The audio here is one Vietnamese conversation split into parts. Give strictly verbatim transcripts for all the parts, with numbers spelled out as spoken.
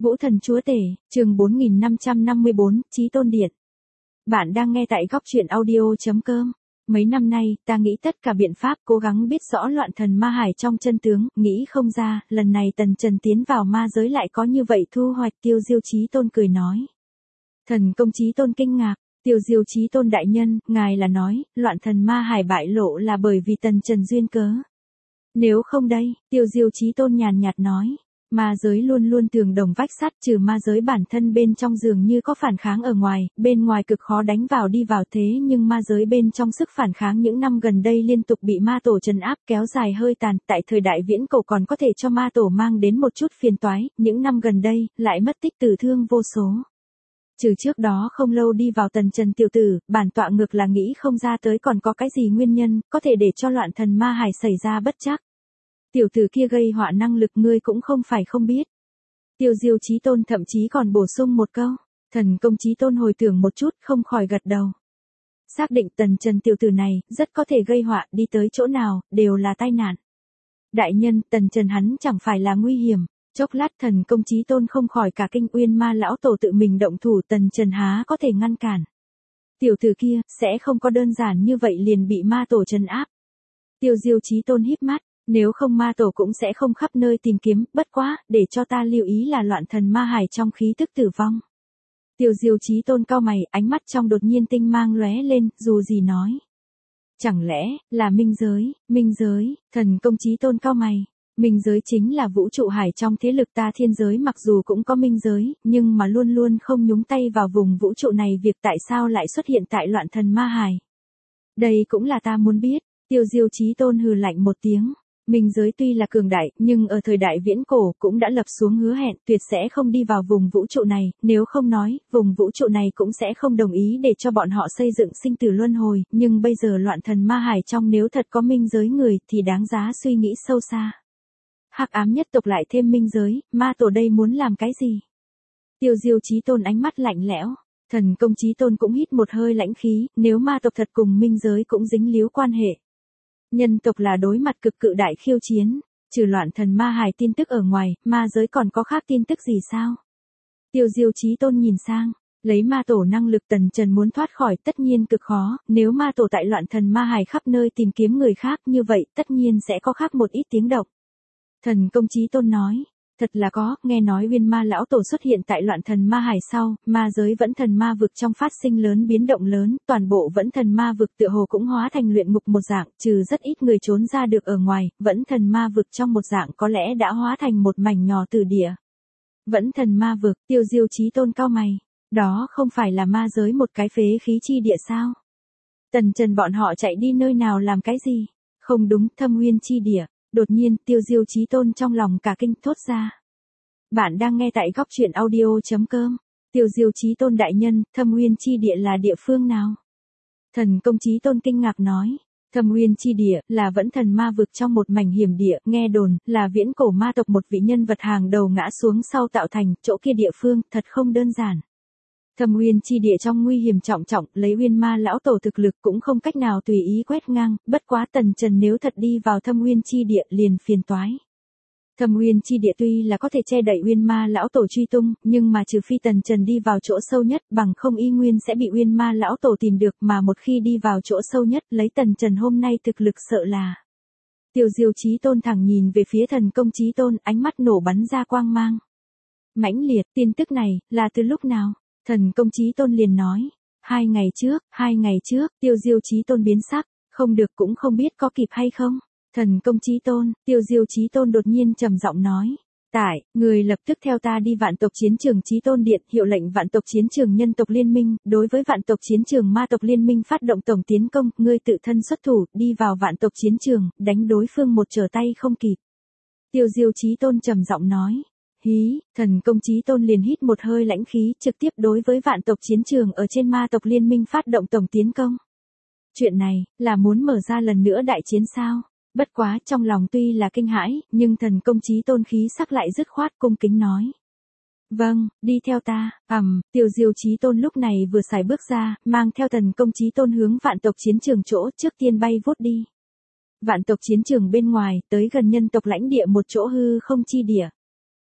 Vũ Thần Chúa Tể, chương bốn nghìn năm trăm năm mươi bốn, Chí Tôn Điện. Bạn đang nghe tại góc truyện audio.com. Mấy năm nay, ta nghĩ tất cả biện pháp cố gắng biết rõ loạn thần ma hải trong chân tướng, nghĩ không ra, lần này Tần Trần tiến vào ma giới lại có như vậy thu hoạch. Tiêu Diêu Chí Tôn cười nói. Thần công Chí Tôn kinh ngạc, Tiêu Diêu Chí Tôn đại nhân, ngài là nói, loạn thần ma hải bại lộ là bởi vì Tần Trần duyên cớ. Nếu không đây, Tiêu Diêu Chí Tôn nhàn nhạt nói. Ma giới luôn luôn tường đồng vách sắt, trừ ma giới bản thân bên trong dường như có phản kháng ở ngoài, bên ngoài cực khó đánh vào đi vào, thế nhưng ma giới bên trong sức phản kháng những năm gần đây liên tục bị ma tổ trấn áp kéo dài hơi tàn, tại thời đại viễn cổ còn có thể cho ma tổ mang đến một chút phiền toái, những năm gần đây, lại mất tích tử thương vô số. Trừ trước đó không lâu đi vào Tần Trần tiểu tử, bản tọa ngược là nghĩ không ra tới còn có cái gì nguyên nhân, có thể để cho loạn thần ma hải xảy ra bất trắc. Tiểu tử kia gây họa năng lực ngươi cũng không phải không biết. Tiêu Diêu Chí Tôn thậm chí còn bổ sung một câu. Thần công Chí Tôn hồi tưởng một chút không khỏi gật đầu. Xác định Tần Trần tiểu tử này, rất có thể gây họa, đi tới chỗ nào, đều là tai nạn. Đại nhân, Tần Trần hắn chẳng phải là nguy hiểm. Chốc lát thần công Chí Tôn không khỏi cả kinh, Uyên Ma lão tổ tự mình động thủ, Tần Trần há có thể ngăn cản. Tiểu tử kia, sẽ không có đơn giản như vậy liền bị ma tổ trấn áp. Tiêu Diêu Chí Tôn híp mắt. Nếu không ma tổ cũng sẽ không khắp nơi tìm kiếm, bất quá, để cho ta lưu ý là loạn thần ma hải trong khí tức tử vong. Tiêu Diêu Chí Tôn cau mày, ánh mắt trong đột nhiên tinh mang lóe lên, dù gì nói. Chẳng lẽ, là minh giới, minh giới, thần công Chí Tôn cau mày. Minh giới chính là vũ trụ hải trong thế lực ta thiên giới, mặc dù cũng có minh giới, nhưng mà luôn luôn không nhúng tay vào vùng vũ trụ này, việc tại sao lại xuất hiện tại loạn thần ma hải. Đây cũng là ta muốn biết. Tiêu Diêu Chí Tôn hừ lạnh một tiếng. Minh giới tuy là cường đại, nhưng ở thời đại viễn cổ cũng đã lập xuống hứa hẹn tuyệt sẽ không đi vào vùng vũ trụ này, nếu không nói, vùng vũ trụ này cũng sẽ không đồng ý để cho bọn họ xây dựng sinh tử luân hồi, nhưng bây giờ loạn thần ma hải trong nếu thật có minh giới người thì đáng giá suy nghĩ sâu xa. Hắc ám nhất tộc lại thêm minh giới, ma tổ đây muốn làm cái gì? Tiêu Diêu Chí Tôn ánh mắt lạnh lẽo, thần công Chí Tôn cũng hít một hơi lãnh khí, nếu ma tộc thật cùng minh giới cũng dính líu quan hệ. Nhân tộc là đối mặt cực cự đại khiêu chiến, trừ loạn thần ma hải tin tức ở ngoài, ma giới còn có khác tin tức gì sao? Tiêu Diêu Chí Tôn nhìn sang, lấy ma tổ năng lực Tần Trần muốn thoát khỏi tất nhiên cực khó, nếu ma tổ tại loạn thần ma hải khắp nơi tìm kiếm người khác như vậy tất nhiên sẽ có khác một ít tiếng động. Thần công Chí Tôn nói, thật là có, nghe nói Uyên Ma lão tổ xuất hiện tại loạn thần ma hải sau, ma giới vẫn thần ma vực trong phát sinh lớn biến động lớn, toàn bộ vẫn thần ma vực tựa hồ cũng hóa thành luyện ngục một dạng, trừ rất ít người trốn ra được ở ngoài, vẫn thần ma vực trong một dạng có lẽ đã hóa thành một mảnh nhỏ tử địa. Vẫn thần ma vực, Tiêu Diêu Chí Tôn cau mày, đó không phải là ma giới một cái phế khí chi địa sao? Tần Trần bọn họ chạy đi nơi nào làm cái gì? Không đúng, Thâm Uyên chi địa. Đột nhiên, Tiêu Diêu Chí Tôn trong lòng cả kinh thốt ra. Bạn đang nghe tại góc truyện audio.com. Tiêu Diêu Chí Tôn đại nhân, Thâm Uyên chi địa là địa phương nào? Thần công Chí Tôn kinh ngạc nói. Thâm Uyên chi địa là vẫn thần ma vực trong một mảnh hiểm địa, nghe đồn là viễn cổ ma tộc một vị nhân vật hàng đầu ngã xuống sau tạo thành, chỗ kia địa phương thật không đơn giản. Thâm Uyên chi địa trong nguy hiểm trọng trọng, lấy Uyên Ma lão tổ thực lực cũng không cách nào tùy ý quét ngang, bất quá Tần Trần nếu thật đi vào Thâm Uyên chi địa liền phiền toái. Thâm Uyên chi địa tuy là có thể che đậy Uyên Ma lão tổ truy tung, nhưng mà trừ phi Tần Trần đi vào chỗ sâu nhất, bằng không y nguyên sẽ bị Uyên Ma lão tổ tìm được, mà một khi đi vào chỗ sâu nhất, lấy Tần Trần hôm nay thực lực sợ là. Tiêu Diêu Chí Tôn thẳng nhìn về phía thần công Chí Tôn, ánh mắt nổ bắn ra quang mang. Mãnh liệt, tin tức này là từ lúc nào? Thần công Chí Tôn liền nói, hai ngày trước, hai ngày trước, Tiêu Diêu Chí Tôn biến sắc, không được cũng không biết có kịp hay không. Thần công Chí Tôn, Tiêu Diêu Chí Tôn đột nhiên trầm giọng nói, tại, người lập tức theo ta đi vạn tộc chiến trường Chí Tôn Điện, hiệu lệnh vạn tộc chiến trường nhân tộc liên minh, đối với vạn tộc chiến trường ma tộc liên minh phát động tổng tiến công, ngươi tự thân xuất thủ, đi vào vạn tộc chiến trường, đánh đối phương một trở tay không kịp. Tiêu Diêu Chí Tôn trầm giọng nói. Hí, thần công Chí Tôn liền hít một hơi lãnh khí, trực tiếp đối với vạn tộc chiến trường ở trên ma tộc liên minh phát động tổng tiến công. Chuyện này, là muốn mở ra lần nữa đại chiến sao? Bất quá trong lòng tuy là kinh hãi, nhưng thần công Chí Tôn khí sắc lại dứt khoát cung kính nói. Vâng, đi theo ta, ầm, um, Tiêu Diêu Chí Tôn lúc này vừa xài bước ra, mang theo thần công Chí Tôn hướng vạn tộc chiến trường chỗ trước tiên bay vút đi. Vạn tộc chiến trường bên ngoài, tới gần nhân tộc lãnh địa một chỗ hư không chi địa.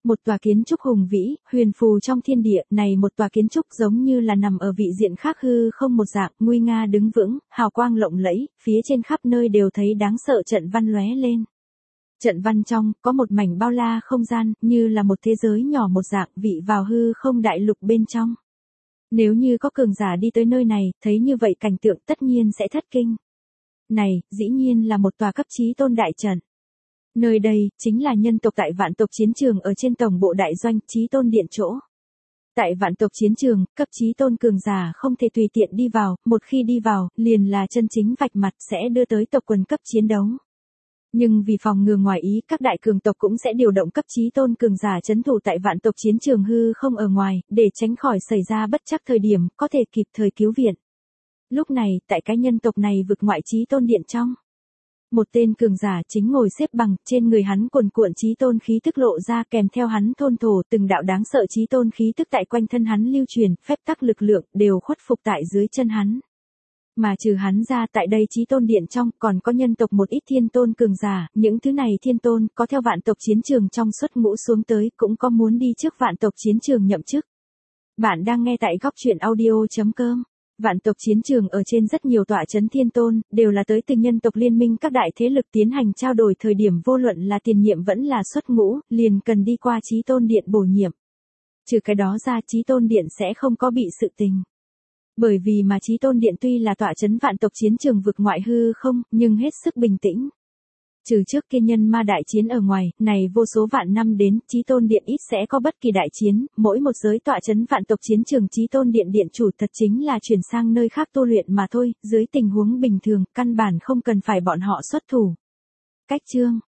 Một tòa kiến trúc hùng vĩ, huyền phù trong thiên địa, này một tòa kiến trúc giống như là nằm ở vị diện khác hư không một dạng, nguy nga đứng vững, hào quang lộng lẫy, phía trên khắp nơi đều thấy đáng sợ trận văn lóe lên. Trận văn trong, có một mảnh bao la không gian, như là một thế giới nhỏ một dạng, vị vào hư không đại lục bên trong. Nếu như có cường giả đi tới nơi này, thấy như vậy cảnh tượng tất nhiên sẽ thất kinh. Này, dĩ nhiên là một tòa cấp chí tôn đại trận. Nơi đây, chính là nhân tộc tại vạn tộc chiến trường ở trên tổng bộ đại doanh chí tôn điện chỗ. Tại vạn tộc chiến trường, cấp chí tôn cường giả không thể tùy tiện đi vào, một khi đi vào, liền là chân chính vạch mặt sẽ đưa tới tộc quần cấp chiến đấu. Nhưng vì phòng ngừa ngoài ý, các đại cường tộc cũng sẽ điều động cấp chí tôn cường giả trấn thủ tại vạn tộc chiến trường hư không ở ngoài, để tránh khỏi xảy ra bất trắc thời điểm, có thể kịp thời cứu viện. Lúc này, tại cái nhân tộc này vực ngoại chí tôn điện trong. Một tên cường giả chính ngồi xếp bằng, trên người hắn cuồn cuộn chí tôn khí tức lộ ra, kèm theo hắn thôn thổ từng đạo đáng sợ chí tôn khí tức tại quanh thân hắn lưu truyền, phép tắc lực lượng đều khuất phục tại dưới chân hắn. Mà trừ hắn ra, tại đây chí tôn điện trong còn có nhân tộc một ít thiên tôn cường giả, những thứ này thiên tôn có theo vạn tộc chiến trường trong xuất ngũ xuống tới, cũng có muốn đi trước vạn tộc chiến trường nhậm chức. Bạn đang nghe tại góc truyện audio chấm com. Vạn tộc chiến trường ở trên rất nhiều tọa trấn thiên tôn, đều là tới từ nhân tộc liên minh các đại thế lực tiến hành trao đổi thời điểm vô luận là tiền nhiệm vẫn là xuất ngũ, liền cần đi qua chí tôn điện bổ nhiệm. Trừ cái đó ra, chí tôn điện sẽ không có bị sự tình. Bởi vì mà chí tôn điện tuy là tọa trấn vạn tộc chiến trường vực ngoại hư không, nhưng hết sức bình tĩnh. Trừ trước kia nhân ma đại chiến ở ngoài, này vô số vạn năm đến, chí tôn điện ít sẽ có bất kỳ đại chiến, mỗi một giới tọa trấn vạn tộc chiến trường chí tôn điện điện chủ thật chính là chuyển sang nơi khác tu luyện mà thôi, dưới tình huống bình thường, căn bản không cần phải bọn họ xuất thủ. Cách chương